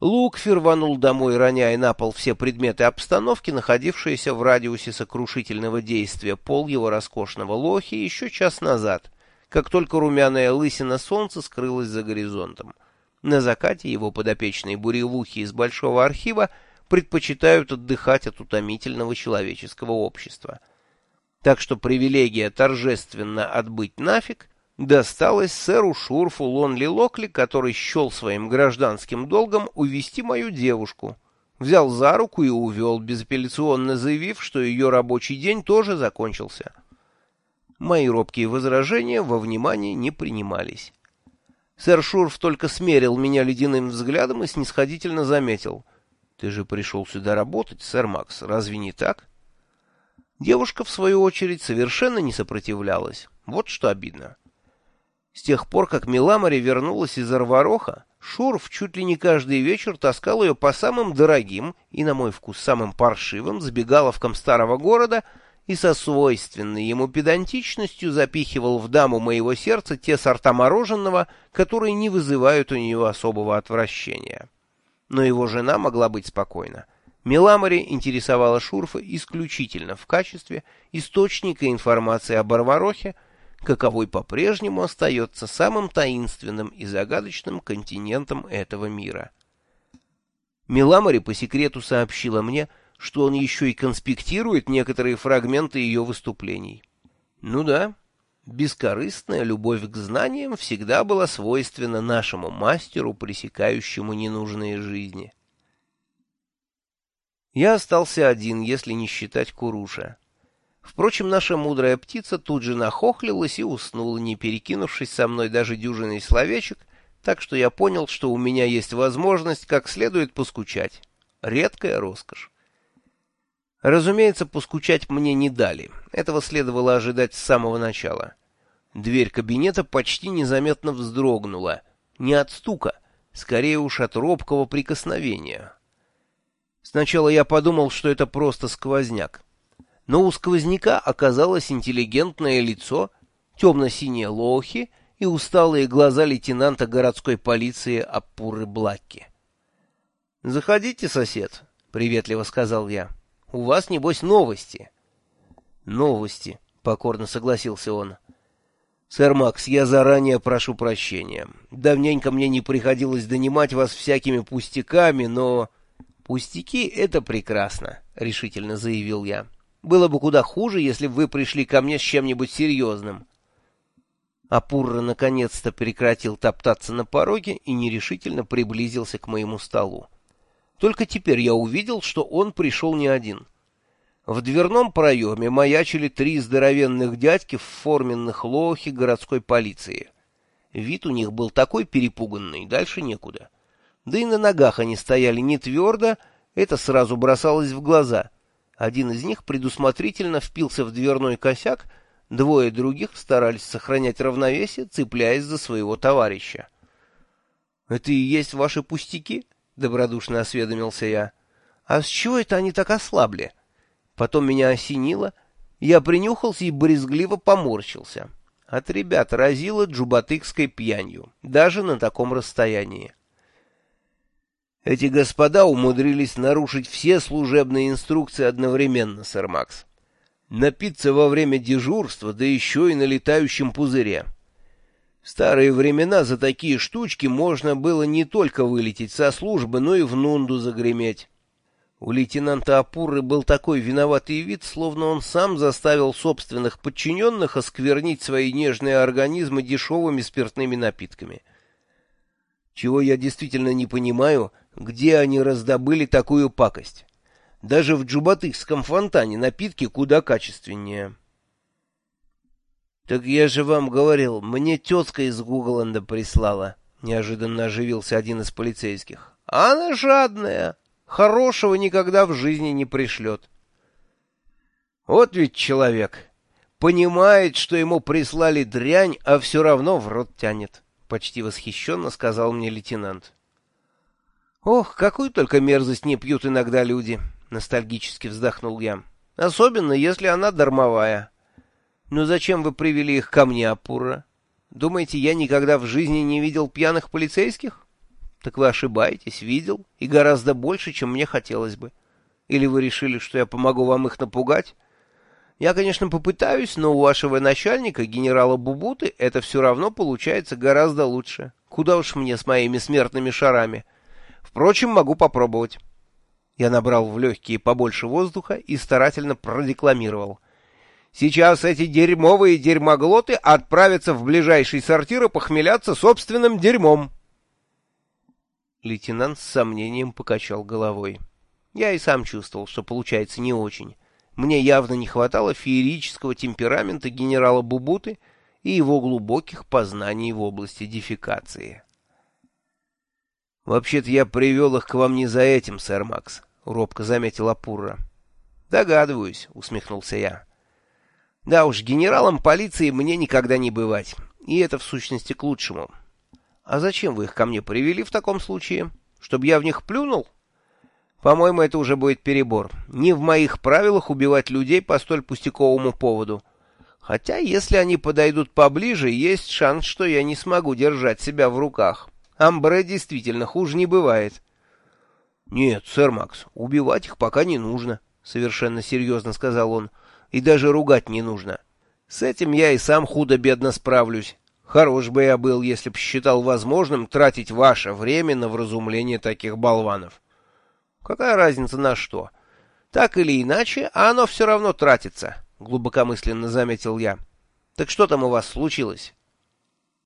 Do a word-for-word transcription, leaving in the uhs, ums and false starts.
Лукфи рванул домой, роняя на пол все предметы обстановки, находившиеся в радиусе сокрушительного действия пол его роскошного лохи еще час назад, как только румяная лысина солнца скрылась за горизонтом. На закате его подопечные буревухи из Большого архива предпочитают отдыхать от утомительного человеческого общества. Так что привилегия торжественно отбыть нафиг досталась сэру Шурфу Лонли Локли, который счел своим гражданским долгом увести мою девушку. Взял за руку и увел, безапелляционно заявив, что ее рабочий день тоже закончился. Мои робкие возражения во внимание не принимались. Сэр Шурф только смерил меня ледяным взглядом и снисходительно заметил: «Ты же пришел сюда работать, сэр Макс, разве не так?» Девушка, в свою очередь, совершенно не сопротивлялась. Вот что обидно. С тех пор, как Миламари вернулась из Арвароха, Шурф чуть ли не каждый вечер таскал ее по самым дорогим и, на мой вкус, самым паршивым забегаловкам старого города и со свойственной ему педантичностью запихивал в даму моего сердца те сорта мороженого, которые не вызывают у нее особого отвращения. Но его жена могла быть спокойна. Миламари интересовала Шурфа исключительно в качестве источника информации об Арварохе, каковой по-прежнему остается самым таинственным и загадочным континентом этого мира. Миламари по секрету сообщила мне, что он еще и конспектирует некоторые фрагменты ее выступлений. Ну да, бескорыстная любовь к знаниям всегда была свойственна нашему мастеру, пресекающему ненужные жизни. Я остался один, если не считать Куруша. Впрочем, наша мудрая птица тут же нахохлилась и уснула, не перекинувшись со мной даже дюжиной словечек, так что я понял, что у меня есть возможность как следует поскучать. Редкая роскошь. Разумеется, поскучать мне не дали. Этого следовало ожидать с самого начала. Дверь кабинета почти незаметно вздрогнула. Не от стука, скорее уж от робкого прикосновения. Сначала я подумал, что это просто сквозняк. Но у сквозняка оказалось интеллигентное лицо, темно-синие лохи и усталые глаза лейтенанта городской полиции Аппуры Блакки. «Заходите, сосед», — приветливо сказал я. «У вас, небось, новости». «Новости», — покорно согласился он. «Сэр Макс, я заранее прошу прощения. Давненько мне не приходилось донимать вас всякими пустяками, но...» «Пустяки — это прекрасно», — решительно заявил я. «Было бы куда хуже, если бы вы пришли ко мне с чем-нибудь серьезным». Апурра наконец-то прекратил топтаться на пороге и нерешительно приблизился к моему столу. Только теперь я увидел, что он пришел не один. В дверном проеме маячили три здоровенных дядьки в форменных лохи городской полиции. Вид у них был такой перепуганный, дальше некуда. Да и на ногах они стояли не твердо, это сразу бросалось в глаза. Один из них предусмотрительно впился в дверной косяк, двое других старались сохранять равновесие, цепляясь за своего товарища. — Это и есть ваши пустяки? — добродушно осведомился я. — А с чего это они так ослабли? Потом меня осенило, я принюхался и брезгливо поморщился. От ребят разило джубатыкской пьянью, даже на таком расстоянии. Эти господа умудрились нарушить все служебные инструкции одновременно, сэр Макс. Напиться во время дежурства, да еще и на летающем пузыре. В старые времена за такие штучки можно было не только вылететь со службы, но и в нунду загреметь. У лейтенанта Апурры был такой виноватый вид, словно он сам заставил собственных подчиненных осквернить свои нежные организмы дешевыми спиртными напитками. Чего я действительно не понимаю, где они раздобыли такую пакость. Даже в джубатыкском фонтане напитки куда качественнее. — Так я же вам говорил, мне тетка из Гугланда прислала, — неожиданно оживился один из полицейских. — Она жадная, хорошего никогда в жизни не пришлет. Вот ведь человек понимает, что ему прислали дрянь, а все равно в рот тянет. — почти восхищенно сказал мне лейтенант. «Ох, какую только мерзость не пьют иногда люди!» — ностальгически вздохнул я. «Особенно, если она дармовая. Но зачем вы привели их ко мне, Апурра? Думаете, я никогда в жизни не видел пьяных полицейских?» Так вы ошибаетесь, видел, и гораздо больше, чем мне хотелось бы. Или вы решили, что я помогу вам их напугать? Я, конечно, попытаюсь, но у вашего начальника, генерала Бубуты, это все равно получается гораздо лучше. Куда уж мне с моими смертными шарами. Впрочем, могу попробовать. Я набрал в легкие побольше воздуха и старательно продекламировал. Сейчас эти дерьмовые дерьмоглоты отправятся в ближайший сортир и похмеляться собственным дерьмом. Лейтенант с сомнением покачал головой. Я и сам чувствовал, что получается не очень. Мне явно не хватало феерического темперамента генерала Бубуты и его глубоких познаний в области дефекации. «Вообще-то я привел их к вам не за этим, сэр Макс», — робко заметил Апурра. «Догадываюсь», — усмехнулся я. «Да уж, генералом полиции мне никогда не бывать, и это в сущности к лучшему. А зачем вы их ко мне привели в таком случае? Чтобы я в них плюнул? По-моему, это уже будет перебор. Не в моих правилах убивать людей по столь пустяковому поводу. Хотя, если они подойдут поближе, есть шанс, что я не смогу держать себя в руках. Амбре действительно хуже не бывает». «Нет, сэр Макс, убивать их пока не нужно», — совершенно серьезно сказал он. «И даже ругать не нужно. С этим я и сам худо-бедно справлюсь. Хорош бы я был, если б считал возможным тратить ваше время на вразумление таких болванов. Какая разница на что? Так или иначе, а оно все равно тратится», — глубокомысленно заметил я. «Так что там у вас случилось?